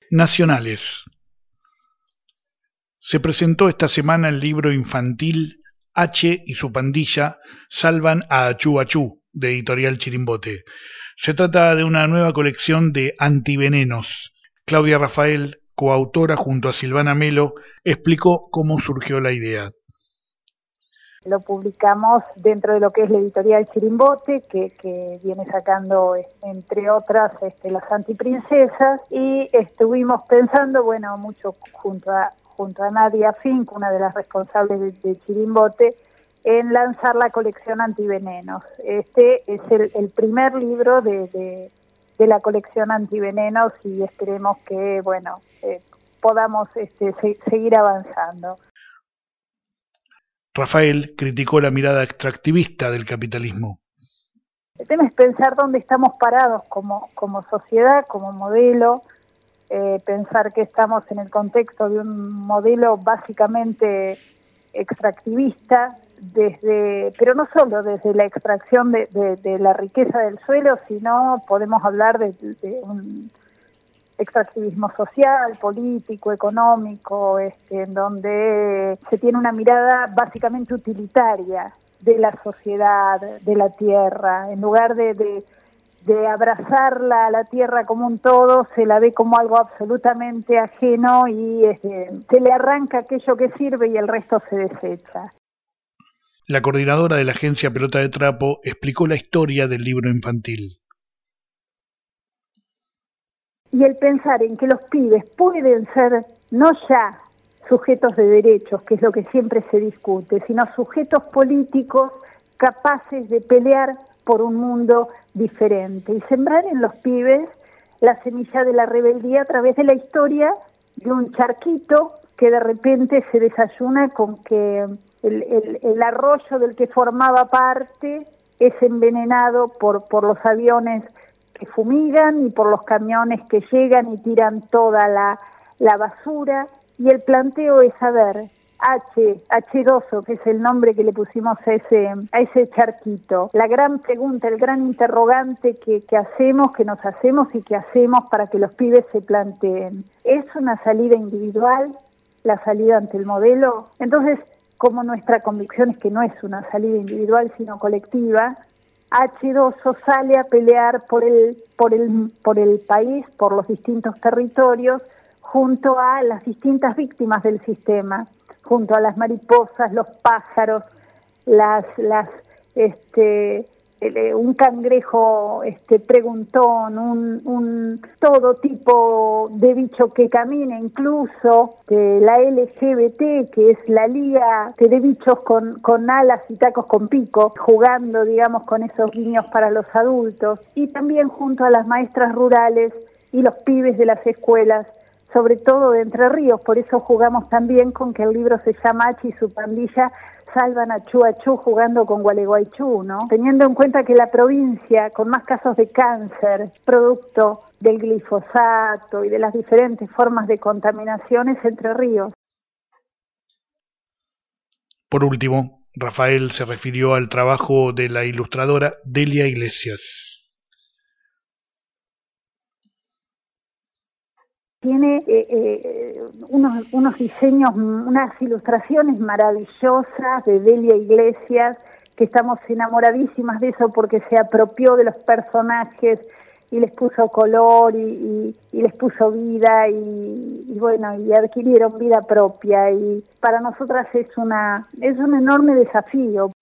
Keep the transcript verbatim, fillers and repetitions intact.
Nacionales. Se presentó esta semana el libro infantil H y su pandilla salvan a Achú Achú, de Editorial Chirimbote. Se trata de una nueva colección de antivenenos. Claudia Rafael, coautora junto a Silvana Melo, explicó cómo surgió la idea. Lo publicamos dentro de lo que es la editorial Chirimbote, que, que viene sacando, entre otras, este, las antiprincesas, y estuvimos pensando, bueno, mucho junto a, junto a Nadia Fink, una de las responsables de, de Chirimbote, en lanzar la colección Antivenenos. Este es el, el primer libro de, de, de la colección Antivenenos y esperemos que, bueno, eh, podamos este, se, seguir avanzando. Rafael criticó la mirada extractivista del capitalismo. El tema es pensar dónde estamos parados como, como sociedad, como modelo, eh, pensar que estamos en el contexto de un modelo básicamente extractivista, desde, pero no solo desde la extracción de, de, de la riqueza del suelo, sino podemos hablar de, de un extractivismo social, político, económico, este, en donde se tiene una mirada básicamente utilitaria de la sociedad, de la tierra. En lugar de, de, de abrazarla a la tierra como un todo, se la ve como algo absolutamente ajeno y este, se le arranca aquello que sirve y el resto se desecha. La coordinadora de la agencia Pelota de Trapo explicó la historia del libro infantil. Y el pensar en que los pibes pueden ser no ya sujetos de derechos, que es lo que siempre se discute, sino sujetos políticos capaces de pelear por un mundo diferente y sembrar en los pibes la semilla de la rebeldía a través de la historia de un charquito que de repente se desayuna con que el, el, el arroyo del que formaba parte es envenenado por, por los aviones que fumigan y por los camiones que llegan y tiran toda la, la basura, y el planteo es saber, H, H2O, que es el nombre que le pusimos a ese, a ese charquito, la gran pregunta, el gran interrogante que, que hacemos, que nos hacemos y que hacemos para que los pibes se planteen, ¿es una salida individual la salida ante el modelo? Entonces, como nuestra convicción es que no es una salida individual sino colectiva, H dos O sale a pelear por el, por el, por el país, por los distintos territorios, junto a las distintas víctimas del sistema, junto a las mariposas, los pájaros, las, las, este, el, un cangrejo este, preguntón, un, un todo tipo de bicho que camina, incluso de la L G B T, que es la liga de bichos con, con alas y tacos con pico, jugando, digamos, con esos guiños para los adultos, y también junto a las maestras rurales y los pibes de las escuelas, sobre todo de Entre Ríos. Por eso jugamos también con que el libro se llama H y su pandilla salvan a Achú Achú jugando con Gualeguaychú, ¿no? Teniendo en cuenta que la provincia con más casos de cáncer, producto del glifosato y de las diferentes formas de contaminación, es Entre Ríos. Por último, Rafael se refirió al trabajo de la ilustradora Delia Iglesias. Tiene eh, eh, unos, unos diseños, unas ilustraciones maravillosas de Delia Iglesias, que estamos enamoradísimas de eso porque se apropió de los personajes y les puso color y, y, y les puso vida y, y bueno, y adquirieron vida propia, y para nosotras es una es un enorme desafío.